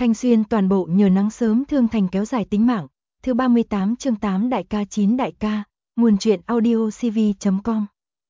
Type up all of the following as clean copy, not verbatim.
Thanh Xuyên toàn bộ nhờ nắng sớm thương thành kéo dài tính mạng. Thứ 38 chương 8 đại ca 9 đại ca, nguồn truyện audio cv.com.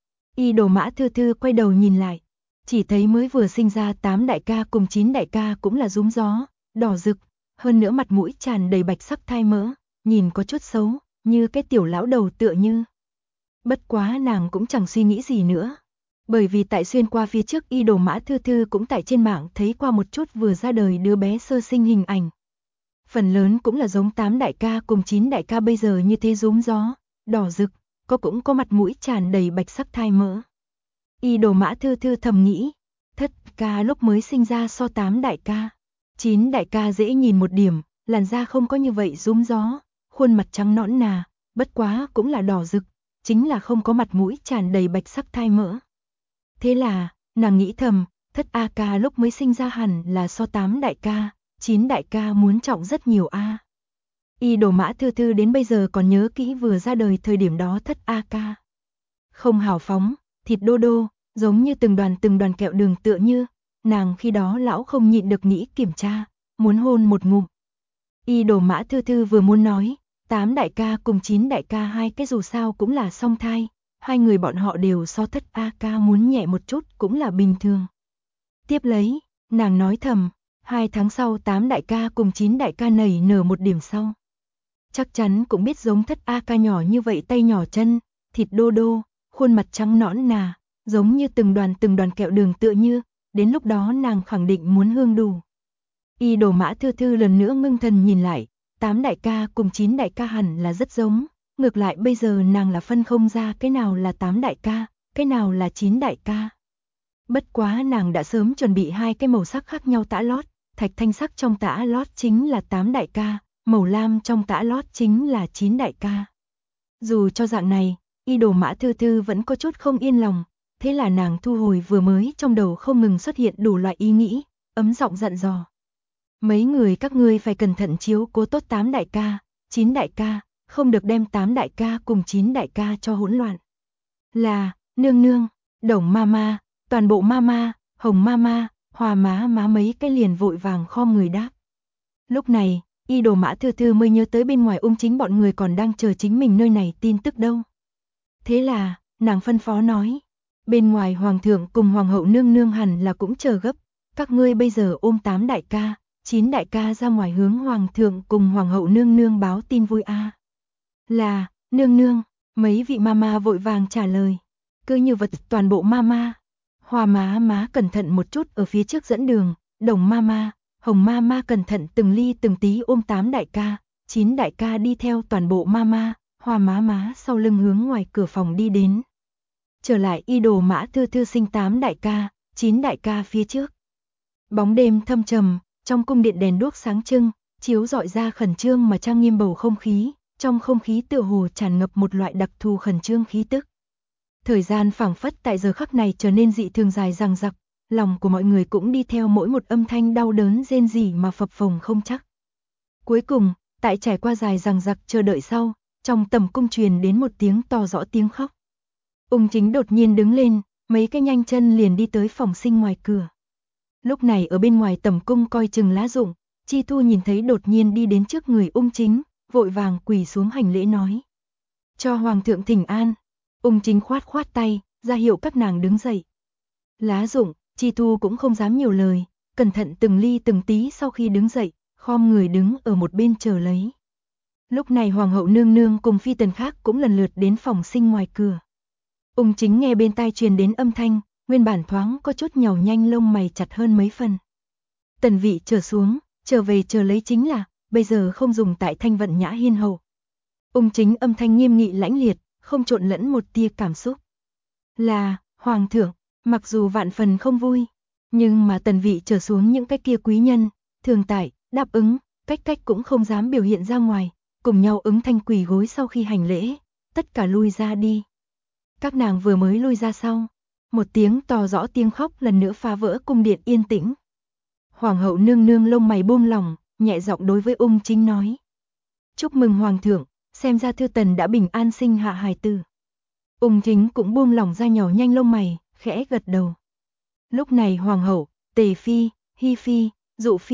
Y Đồ Mã Thư Thư quay đầu nhìn lại, chỉ thấy mới vừa sinh ra 8 đại ca cùng 9 đại ca cũng là rúm gió, đỏ rực, hơn nữa mặt mũi tràn đầy bạch sắc thai mỡ, nhìn có chút xấu, như cái tiểu lão đầu tựa như. Bất quá nàng cũng chẳng suy nghĩ gì nữa. Bởi vì tại xuyên qua phía trước Y Đồ Mã Thư Thư cũng tại trên mạng thấy qua một chút vừa ra đời đứa bé sơ sinh hình ảnh. Phần lớn cũng là giống 8 đại ca cùng 9 đại ca bây giờ như thế rúm gió, đỏ rực, cũng có mặt mũi tràn đầy bạch sắc thai mỡ. Y Đồ Mã Thư Thư thầm nghĩ, thất ca lúc mới sinh ra so 8 đại ca, 9 đại ca dễ nhìn một điểm, làn da không có như vậy rúm gió, khuôn mặt trắng nõn nà, bất quá cũng là đỏ rực, chính là không có mặt mũi tràn đầy bạch sắc thai mỡ. Thế là, nàng nghĩ thầm, thất A ca lúc mới sinh ra hẳn là so 8 đại ca, 9 đại ca muốn trọng rất nhiều a. Y Đồ Mã Thư Thư đến bây giờ còn nhớ kỹ vừa ra đời thời điểm đó thất A ca. Không hào phóng, thịt đô đô, giống như từng đoàn kẹo đường tựa như, nàng khi đó lão không nhịn được nghĩ kiểm tra, muốn hôn một ngụm. Y Đồ Mã Thư Thư vừa muốn nói, 8 đại ca cùng 9 đại ca hai cái dù sao cũng là song thai, hai người bọn họ đều so thất A ca muốn nhẹ một chút cũng là bình thường. Tiếp lấy, nàng nói thầm, 2 tháng sau 8 đại ca cùng 9 đại ca nảy nở một điểm sau. Chắc chắn cũng biết giống thất A ca nhỏ như vậy tay nhỏ chân, thịt đô đô, khuôn mặt trắng nõn nà, giống như từng đoàn kẹo đường tựa như, đến lúc đó nàng khẳng định muốn hương đủ. Y Đồ Mã Thư Thư lần nữa ngưng thần nhìn lại, 8 đại ca cùng 9 đại ca hẳn là rất giống, ngược lại bây giờ nàng là phân không ra cái nào là 8 đại ca, cái nào là 9 đại ca. Bất quá nàng đã sớm chuẩn bị hai cái màu sắc khác nhau tã lót, thạch thanh sắc trong tã lót chính là 8 đại ca, màu lam trong tã lót chính là 9 đại ca. Dù cho dạng này, Y Đồ Mã Thư Thư vẫn có chút không yên lòng, thế là nàng thu hồi vừa mới trong đầu không ngừng xuất hiện đủ loại ý nghĩ, ấm giọng dặn dò. Mấy người các ngươi phải cẩn thận chiếu cố tốt 8 đại ca, 9 đại ca, không được đem 8 đại ca cùng 9 đại ca cho hỗn loạn. Là, nương nương, Đồng mama, toàn bộ mama, Hồng mama, Hòa má má mấy cái liền vội vàng khom người đáp. Lúc này, Y Đồ Mã Thư Thư mới nhớ tới bên ngoài Chính bọn người còn đang chờ chính mình nơi này tin tức đâu. Thế là, nàng phân phó nói, bên ngoài hoàng thượng cùng hoàng hậu nương nương hẳn là cũng chờ gấp, các ngươi bây giờ ôm 8 đại ca, 9 đại ca ra ngoài hướng hoàng thượng cùng hoàng hậu nương nương báo tin vui a. Là, nương nương, mấy vị mama vội vàng trả lời. Cứ như vật toàn bộ mama. Hòa má má cẩn thận một chút ở phía trước dẫn đường, Đồng mama, Hồng mama cẩn thận từng ly từng tí ôm 8 đại ca, 9 đại ca đi theo toàn bộ mama, Hòa má má sau lưng hướng ngoài cửa phòng đi đến. Trở lại Y Đồ Mã Thư Thư sinh 8 đại ca, 9 đại ca phía trước. Bóng đêm thâm trầm, trong cung điện đèn đuốc sáng trưng, chiếu rọi ra khẩn trương mà trang nghiêm bầu không khí, trong không khí tựa hồ tràn ngập một loại đặc thù khẩn trương khí tức. Thời gian phảng phất tại giờ khắc này trở nên dị thường dài dằng dặc, lòng của mọi người cũng đi theo mỗi một âm thanh đau đớn rên rỉ mà phập phồng không chắc. Cuối cùng, tại trải qua dài dằng dặc chờ đợi sau, trong tầm cung truyền đến một tiếng to rõ tiếng khóc. Chính đột nhiên đứng lên, mấy cái nhanh chân liền đi tới phòng sinh ngoài cửa. Lúc này ở bên ngoài tầm cung coi chừng lá rụng, Chi Thu nhìn thấy đột nhiên đi đến trước người Chính, vội vàng quỳ xuống hành lễ nói. Cho hoàng thượng thỉnh an. Chính khoát khoát tay, ra hiệu các nàng đứng dậy. Lá rụng, Chi Thu cũng không dám nhiều lời, cẩn thận từng ly từng tí sau khi đứng dậy, khom người đứng ở một bên chờ lấy. Lúc này hoàng hậu nương nương cùng phi tần khác cũng lần lượt đến phòng sinh ngoài cửa. Chính nghe bên tai truyền đến âm thanh, nguyên bản thoáng có chút nhàu nhanh lông mày chặt hơn mấy phần. Tần vị trở xuống, trở về chờ lấy chính là, bây giờ không dùng tại thanh vận nhã hiên hậu. Chính âm thanh nghiêm nghị lãnh liệt, không trộn lẫn một tia cảm xúc. Là, hoàng thượng, mặc dù vạn phần không vui, nhưng mà tần vị trở xuống những cái kia quý nhân, thường tại, đáp ứng, cách cũng không dám biểu hiện ra ngoài, cùng nhau ứng thanh quỳ gối sau khi hành lễ, tất cả lui ra đi. Các nàng vừa mới lui ra sau, một tiếng to rõ tiếng khóc lần nữa phá vỡ cung điện yên tĩnh. Hoàng hậu nương nương lông mày buông lỏng, nhẹ giọng đối với Chính nói. Chúc mừng hoàng thượng, xem ra Thư Tần đã bình an sinh hạ hài tử. Chính cũng buông lỏng ra nhỏ nhanh lông mày, khẽ gật đầu. Lúc này hoàng hậu, Tề phi, Hi phi, Dụ phi,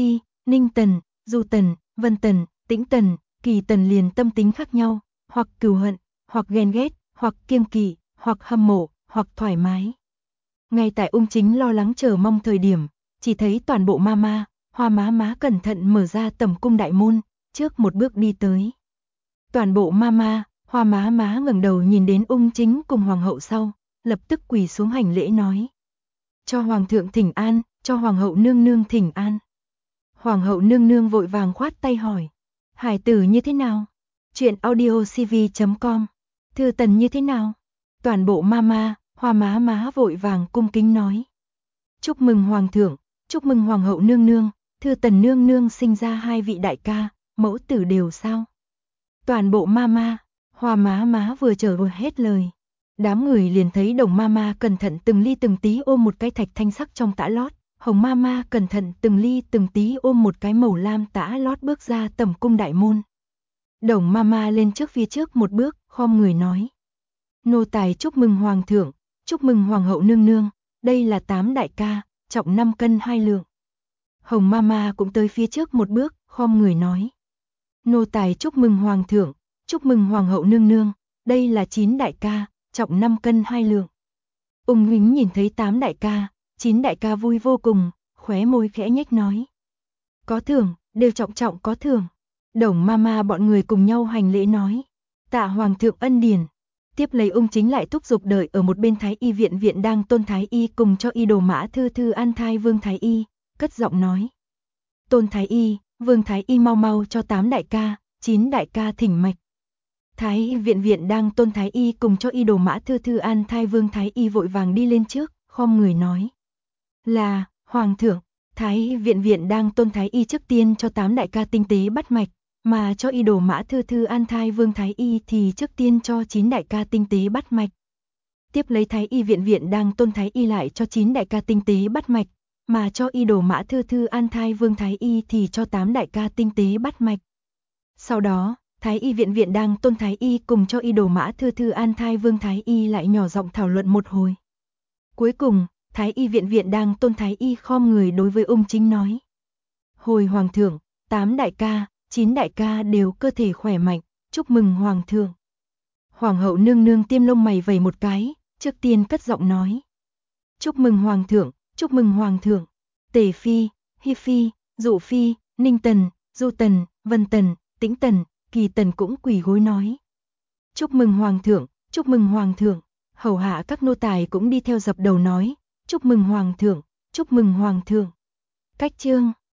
Ninh Tần, Du Tần, Vân Tần, Tĩnh Tần, Kỳ Tần liền tâm tính khác nhau, hoặc cừu hận, hoặc ghen ghét, hoặc kiêng kỵ, hoặc hâm mộ, hoặc thoải mái. Ngay tại Ung Chính lo lắng chờ mong thời điểm, chỉ thấy toàn bộ Mama, Hoa Má Má cẩn thận mở ra tẩm cung đại môn, trước một bước đi tới. Toàn bộ Mama, Hoa Má Má ngẩng đầu nhìn đến Ung Chính cùng hoàng hậu sau, lập tức quỳ xuống hành lễ nói: "Cho hoàng thượng thỉnh an, cho hoàng hậu nương nương thỉnh an." Hoàng hậu nương nương vội vàng khoát tay hỏi: "Hải tử như thế nào?" Truyện audio cv.com. "Thư Tần như thế nào?" Toàn bộ Mama, Hoa Má Má vội vàng cung kính nói: "Chúc mừng hoàng thượng, chúc mừng hoàng hậu nương nương, Thư Tần nương nương sinh ra 2 vị đại ca, mẫu tử đều sao?" Toàn bộ Mama, Hoa Má Má vừa trở vừa hết lời. Đám người liền thấy Đồng Mama cẩn thận từng ly từng tí ôm một cái thạch thanh sắc trong tã lót, Hồng Mama cẩn thận từng ly từng tí ôm một cái màu lam tã lót bước ra tẩm cung đại môn. Đồng Mama lên trước phía trước một bước, khom người nói: "Nô tài chúc mừng hoàng thượng, chúc mừng hoàng hậu nương nương, đây là 8 đại ca, trọng 5 cân 2 lượng." Hồng Mama cũng tới phía trước một bước, khom người nói: "Nô tài chúc mừng hoàng thượng, chúc mừng hoàng hậu nương nương, đây là 9 đại ca, trọng 5 cân 2 lượng." Ung Huỳnh nhìn thấy 8 đại ca, 9 đại ca vui vô cùng, khóe môi khẽ nhếch nói: "Có thưởng, đều trọng trọng có thưởng." Đồng Mama bọn người cùng nhau hành lễ nói: "Tạ hoàng thượng ân điển." Tiếp lấy Ung Chính lại thúc giục đợi ở một bên Thái y viện viện đang Tôn Thái y cùng cho y đồ mã thư thư an thai Vương Thái y, cất giọng nói: "Tôn Thái y, Vương Thái y mau mau cho 8 đại ca, 9 đại ca thỉnh mạch." Thái y viện viện đang Tôn Thái y cùng cho y đồ mã thư thư an thai Vương Thái y vội vàng đi lên trước, khom người nói: "Là, hoàng thượng." Thái y viện viện đang Tôn Thái y trước tiên cho 8 đại ca tinh tế bắt mạch, mà cho y đồ mã thư thư an thai Vương Thái y thì trước tiên cho 9 đại ca tinh tế bắt mạch. Tiếp lấy Thái y viện viện đang Tôn Thái y lại cho 9 đại ca tinh tế bắt mạch, mà cho y đồ mã thư thư an thai Vương Thái y thì cho 8 đại ca tinh tế bắt mạch. Sau đó, Thái y viện viện đang Tôn Thái y cùng cho y đồ mã thư thư an thai Vương Thái y lại nhỏ giọng thảo luận một hồi. Cuối cùng, Thái y viện viện đang Tôn Thái y khom người đối với Ung Chính nói: "Hồi hoàng thượng, 8 đại ca, 9 đại ca đều cơ thể khỏe mạnh, chúc mừng hoàng thượng." Hoàng hậu nương nương tiêm lông mày vẩy một cái, trước tiên cất giọng nói: "Chúc mừng hoàng thượng, chúc mừng hoàng thượng." Tề phi, Hi phi, Dụ phi, Ninh Tần, Du Tần, Vân Tần, Tĩnh Tần, Kỳ Tần cũng quỳ gối nói: "Chúc mừng hoàng thượng, chúc mừng hoàng thượng." Hầu hạ các nô tài cũng đi theo dập đầu nói: "Chúc mừng hoàng thượng, chúc mừng hoàng thượng." Cách chương